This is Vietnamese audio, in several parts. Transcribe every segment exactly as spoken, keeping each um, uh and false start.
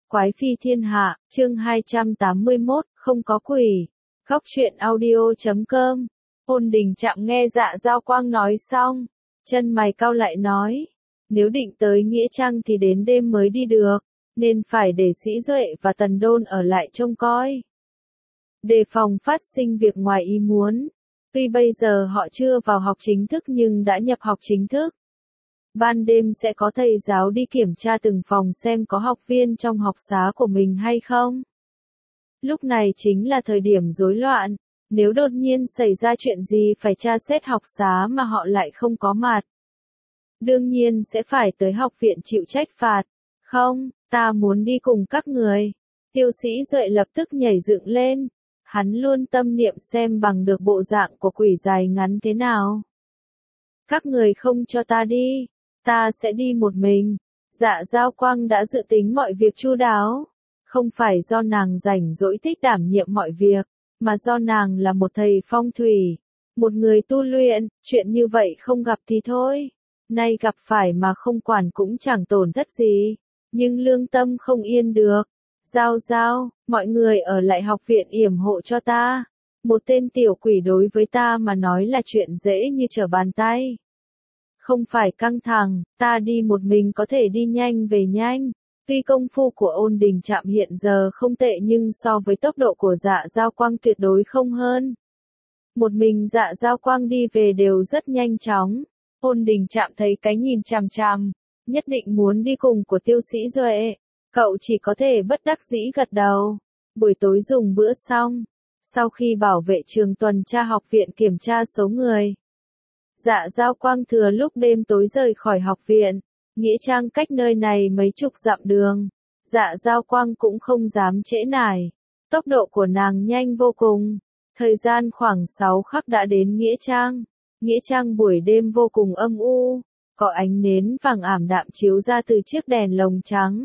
Quái phi thiên hạ, chương hai trăm tám mươi mốt, không có quỷ. Góc truyện audio chấm com. Ôn Đình Trạm nghe Dạ Giao Quang nói xong, chân mày cau lại nói, nếu định tới Nghĩa Trang thì đến đêm mới đi được, nên phải để Sĩ Duệ và Tần Đôn ở lại trông coi. Đề phòng phát sinh việc ngoài ý muốn. Tuy bây giờ họ chưa vào học chính thức nhưng đã nhập học chính thức. Ban đêm sẽ có thầy giáo đi kiểm tra từng phòng xem có học viên trong học xá của mình hay không. Lúc này chính là thời điểm rối loạn, nếu đột nhiên xảy ra chuyện gì phải tra xét học xá mà họ lại không có mặt. Đương nhiên sẽ phải tới học viện chịu trách phạt. Không, ta muốn đi cùng các người. Tiêu Sĩ Duệ lập tức nhảy dựng lên. Hắn luôn tâm niệm xem bằng được bộ dạng của quỷ dài ngắn thế nào. Các người không cho ta đi, ta sẽ đi một mình. Dạ Giao Quang đã dự tính mọi việc chu đáo. Không phải do nàng rảnh rỗi thích đảm nhiệm mọi việc, mà do nàng là một thầy phong thủy, một người tu luyện, chuyện như vậy không gặp thì thôi. Nay gặp phải mà không quản cũng chẳng tổn thất gì, nhưng lương tâm không yên được. Giao Giao, mọi người ở lại học viện yểm hộ cho ta. Một tên tiểu quỷ đối với ta mà nói là chuyện dễ như trở bàn tay. Không phải căng thẳng, ta đi một mình có thể đi nhanh về nhanh. Tuy công phu của Ôn Đình Trạm hiện giờ không tệ nhưng so với tốc độ của Dạ Giao Quang tuyệt đối không hơn. Một mình Dạ Giao Quang đi về đều rất nhanh chóng. Ôn Đình Trạm thấy cái nhìn chằm chằm, nhất định muốn đi cùng của Tiêu Sĩ Duệ. Cậu chỉ có thể bất đắc dĩ gật đầu. Buổi tối dùng bữa xong, sau khi bảo vệ trường tuần tra học viện kiểm tra số người, Dạ Giao Quang thừa lúc đêm tối rời khỏi học viện. Nghĩa Trang cách nơi này mấy chục dặm đường. Dạ Giao Quang cũng không dám trễ nải. Tốc độ của nàng nhanh vô cùng. Thời gian khoảng sáu khắc đã đến Nghĩa Trang. Nghĩa Trang buổi đêm vô cùng âm u. Có ánh nến vàng ảm đạm chiếu ra từ chiếc đèn lồng trắng.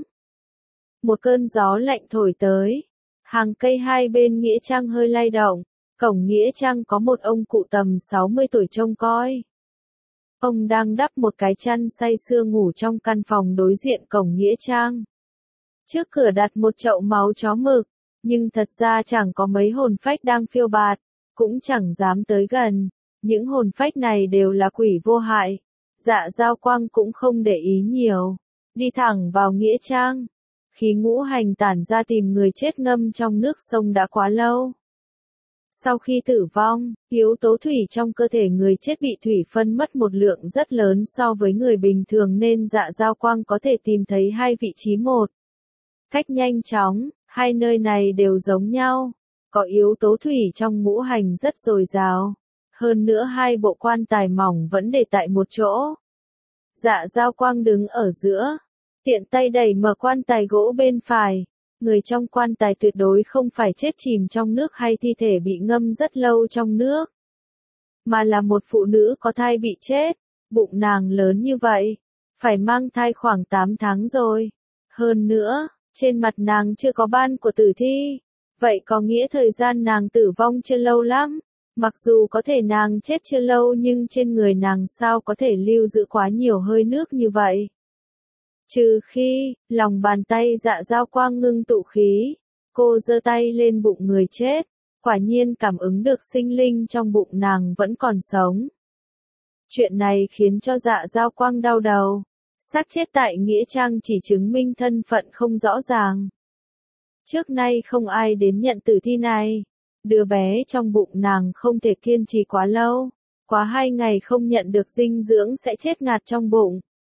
Một cơn gió lạnh thổi tới. Hàng cây hai bên Nghĩa Trang hơi lay động. Cổng Nghĩa Trang có một ông cụ tầm sáu mươi tuổi trông coi. Ông đang đắp một cái chăn say sưa ngủ trong căn phòng đối diện cổng Nghĩa Trang. Trước cửa đặt một chậu máu chó mực, nhưng thật ra chẳng có mấy hồn phách đang phiêu bạt, cũng chẳng dám tới gần. Những hồn phách này đều là quỷ vô hại. Dạ Giao Quang cũng không để ý nhiều, đi thẳng vào Nghĩa Trang. Khí ngũ hành tản ra tìm người chết ngâm trong nước sông đã quá lâu. Sau khi tử vong, yếu tố thủy trong cơ thể người chết bị thủy phân mất một lượng rất lớn so với người bình thường nên Dạ Giao Quang có thể tìm thấy hai vị trí một cách nhanh chóng. Hai nơi này đều giống nhau, có yếu tố thủy trong ngũ hành rất dồi dào. Hơn nữa hai bộ quan tài mỏng vẫn để tại một chỗ. Dạ Giao Quang đứng ở giữa, tiện tay đẩy mở quan tài gỗ bên phải. Người trong quan tài tuyệt đối không phải chết chìm trong nước hay thi thể bị ngâm rất lâu trong nước, mà là một phụ nữ có thai bị chết. Bụng nàng lớn như vậy, phải mang thai khoảng tám tháng rồi. Hơn nữa, trên mặt nàng chưa có ban của tử thi. Vậy có nghĩa thời gian nàng tử vong chưa lâu lắm. Mặc dù có thể nàng chết chưa lâu nhưng trên người nàng sao có thể lưu giữ quá nhiều hơi nước như vậy. Trừ khi, lòng bàn tay Dạ Giao Quang ngưng tụ khí, cô giơ tay lên bụng người chết, quả nhiên cảm ứng được sinh linh trong bụng nàng vẫn còn sống. Chuyện này khiến cho Dạ Giao Quang đau đầu, xác chết tại Nghĩa Trang chỉ chứng minh thân phận không rõ ràng. Trước nay không ai đến nhận tử thi này, đứa bé trong bụng nàng không thể kiên trì quá lâu, quá hai ngày không nhận được dinh dưỡng sẽ chết ngạt trong bụng.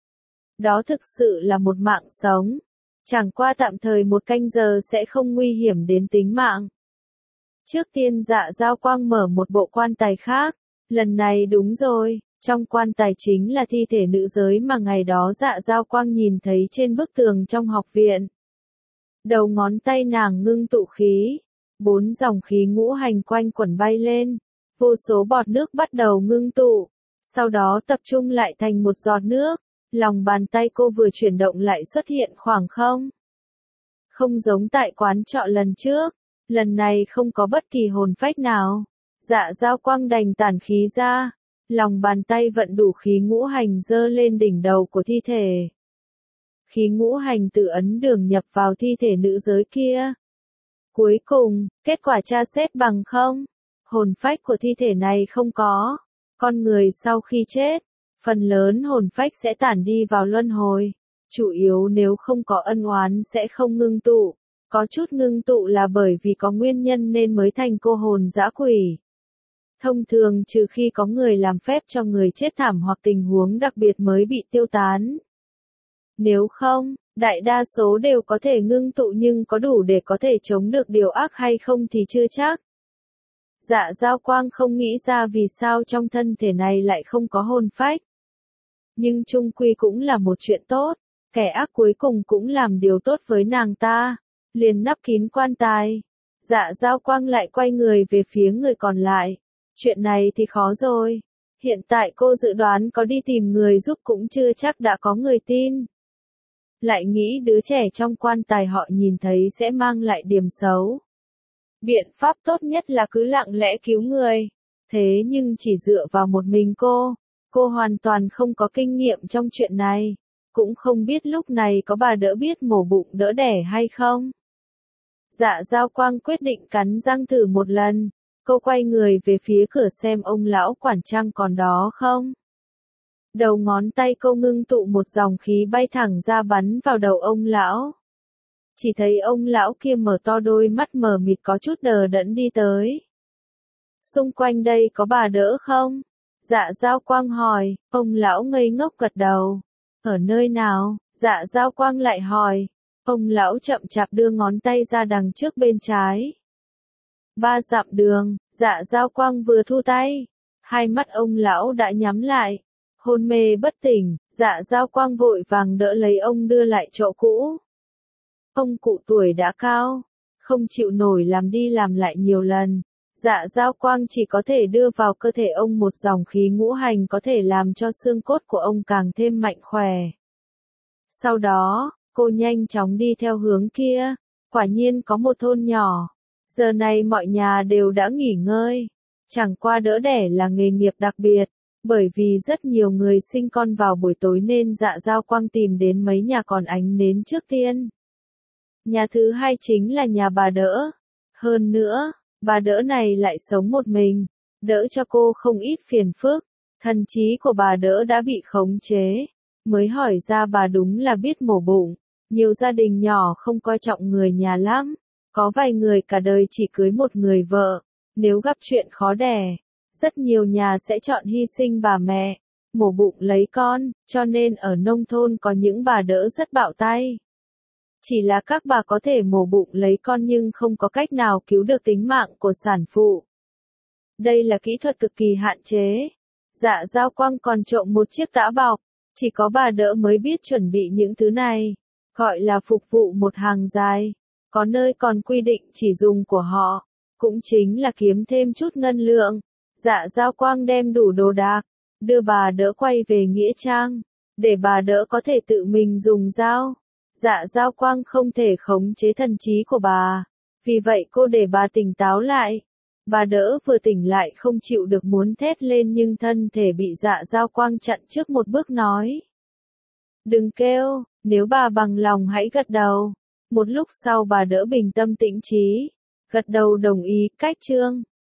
Đó thực sự là một mạng sống. Chẳng qua tạm thời một canh giờ sẽ không nguy hiểm đến tính mạng. Trước tiên Dạ Giao Quang mở một bộ quan tài khác. Lần này đúng rồi, trong quan tài chính là thi thể nữ giới mà ngày đó Dạ Giao Quang nhìn thấy trên bức tường trong học viện. Đầu ngón tay nàng ngưng tụ khí. Bốn dòng khí ngũ hành quanh quẩn bay lên. Vô số bọt nước bắt đầu ngưng tụ. Sau đó tập trung lại thành một giọt nước. Lòng bàn tay cô vừa chuyển động lại xuất hiện khoảng không. Không giống tại quán trọ lần trước, lần này không có bất kỳ hồn phách nào. Dạ Giao Quang đành tản khí ra, lòng bàn tay vận đủ khí ngũ hành dơ lên đỉnh đầu của thi thể. khí ngũ hành tự ấn đường nhập vào thi thể nữ giới kia. Cuối cùng, kết quả tra xét bằng không. Hồn phách của thi thể này không có. Con người sau khi chết, phần lớn hồn phách sẽ tản đi vào luân hồi. Chủ yếu nếu không có ân oán sẽ không ngưng tụ. Có chút ngưng tụ là bởi vì có nguyên nhân nên mới thành cô hồn dã quỷ. Thông thường trừ khi có người làm phép cho người chết thảm hoặc tình huống đặc biệt mới bị tiêu tán. Nếu không, đại đa số đều có thể ngưng tụ nhưng có đủ để có thể chống được điều ác hay không thì chưa chắc. Dạ Dao Quang không nghĩ ra vì sao trong thân thể này lại không có hồn phách. Nhưng chung quy cũng là một chuyện tốt, kẻ ác cuối cùng cũng làm điều tốt với nàng ta, liền nắp kín quan tài. Dạ Dao Quang lại quay người về phía người còn lại. Chuyện này thì khó rồi. Hiện tại cô dự đoán có đi tìm người giúp cũng chưa chắc đã có người tin. Lại nghĩ đứa trẻ trong quan tài họ nhìn thấy sẽ mang lại điểm xấu. Biện pháp tốt nhất là cứ lặng lẽ cứu người. Thế nhưng chỉ dựa vào một mình cô, cô hoàn toàn không có kinh nghiệm trong chuyện này. Cũng không biết lúc này có bà đỡ biết mổ bụng đỡ đẻ hay không. Dạ Dao Quang quyết định cắn răng thử một lần. Cô quay người về phía cửa xem ông lão quản trăng còn đó không. Đầu ngón tay cô ngưng tụ một dòng khí bay thẳng ra bắn vào đầu ông lão. Chỉ thấy ông lão kia mở to đôi mắt mờ mịt có chút đờ đẫn đi tới. Xung quanh đây có bà đỡ không? Dạ Dao Quang hỏi, ông lão ngây ngốc gật đầu. Ở nơi nào? Dạ Dao Quang lại hỏi. Ông lão chậm chạp đưa ngón tay ra đằng trước bên trái. Ba dặm đường, Dạ Dao Quang vừa thu tay. Hai mắt ông lão đã nhắm lại. Hôn mê bất tỉnh, Dạ Dao Quang vội vàng đỡ lấy ông đưa lại chỗ cũ. Ông cụ tuổi đã cao, không chịu nổi làm đi làm lại nhiều lần. Dạ Dao Quang chỉ có thể đưa vào cơ thể ông một dòng khí ngũ hành có thể làm cho xương cốt của ông càng thêm mạnh khỏe. Sau đó, cô nhanh chóng đi theo hướng kia, quả nhiên có một thôn nhỏ. Giờ này mọi nhà đều đã nghỉ ngơi. Chẳng qua đỡ đẻ là nghề nghiệp đặc biệt, bởi vì rất nhiều người sinh con vào buổi tối nên Dạ Dao Quang tìm đến mấy nhà còn ánh nến trước tiên. Nhà thứ hai chính là nhà bà đỡ. Hơn nữa, bà đỡ này lại sống một mình, đỡ cho cô không ít phiền phức. Thần trí của bà đỡ đã bị khống chế. Mới hỏi ra bà đúng là biết mổ bụng. Nhiều gia đình nhỏ không coi trọng người nhà lắm. Có vài người cả đời chỉ cưới một người vợ. Nếu gặp chuyện khó đẻ, rất nhiều nhà sẽ chọn hy sinh bà mẹ, mổ bụng lấy con, cho nên ở nông thôn có những bà đỡ rất bạo tay. Chỉ là các bà có thể mổ bụng lấy con nhưng không có cách nào cứu được tính mạng của sản phụ. Đây là kỹ thuật cực kỳ hạn chế. Dạ Dao Quang còn trộm một chiếc tã bọc, chỉ có bà đỡ mới biết chuẩn bị những thứ này, gọi là phục vụ một hàng dài. Có nơi còn quy định chỉ dùng của họ, cũng chính là kiếm thêm chút ngân lượng. Dạ Dao Quang đem đủ đồ đạc, đưa bà đỡ quay về nghĩa trang, để bà đỡ có thể tự mình dùng dao. Dạ Dao Quang không thể khống chế thần trí của bà, vì vậy cô để bà tỉnh táo lại. Bà đỡ vừa tỉnh lại không chịu được muốn thét lên nhưng thân thể bị Dạ Dao Quang chặn trước một bước nói. Đừng kêu, nếu bà bằng lòng hãy gật đầu. Một lúc sau bà đỡ bình tâm tĩnh trí, gật đầu đồng ý, cách chương.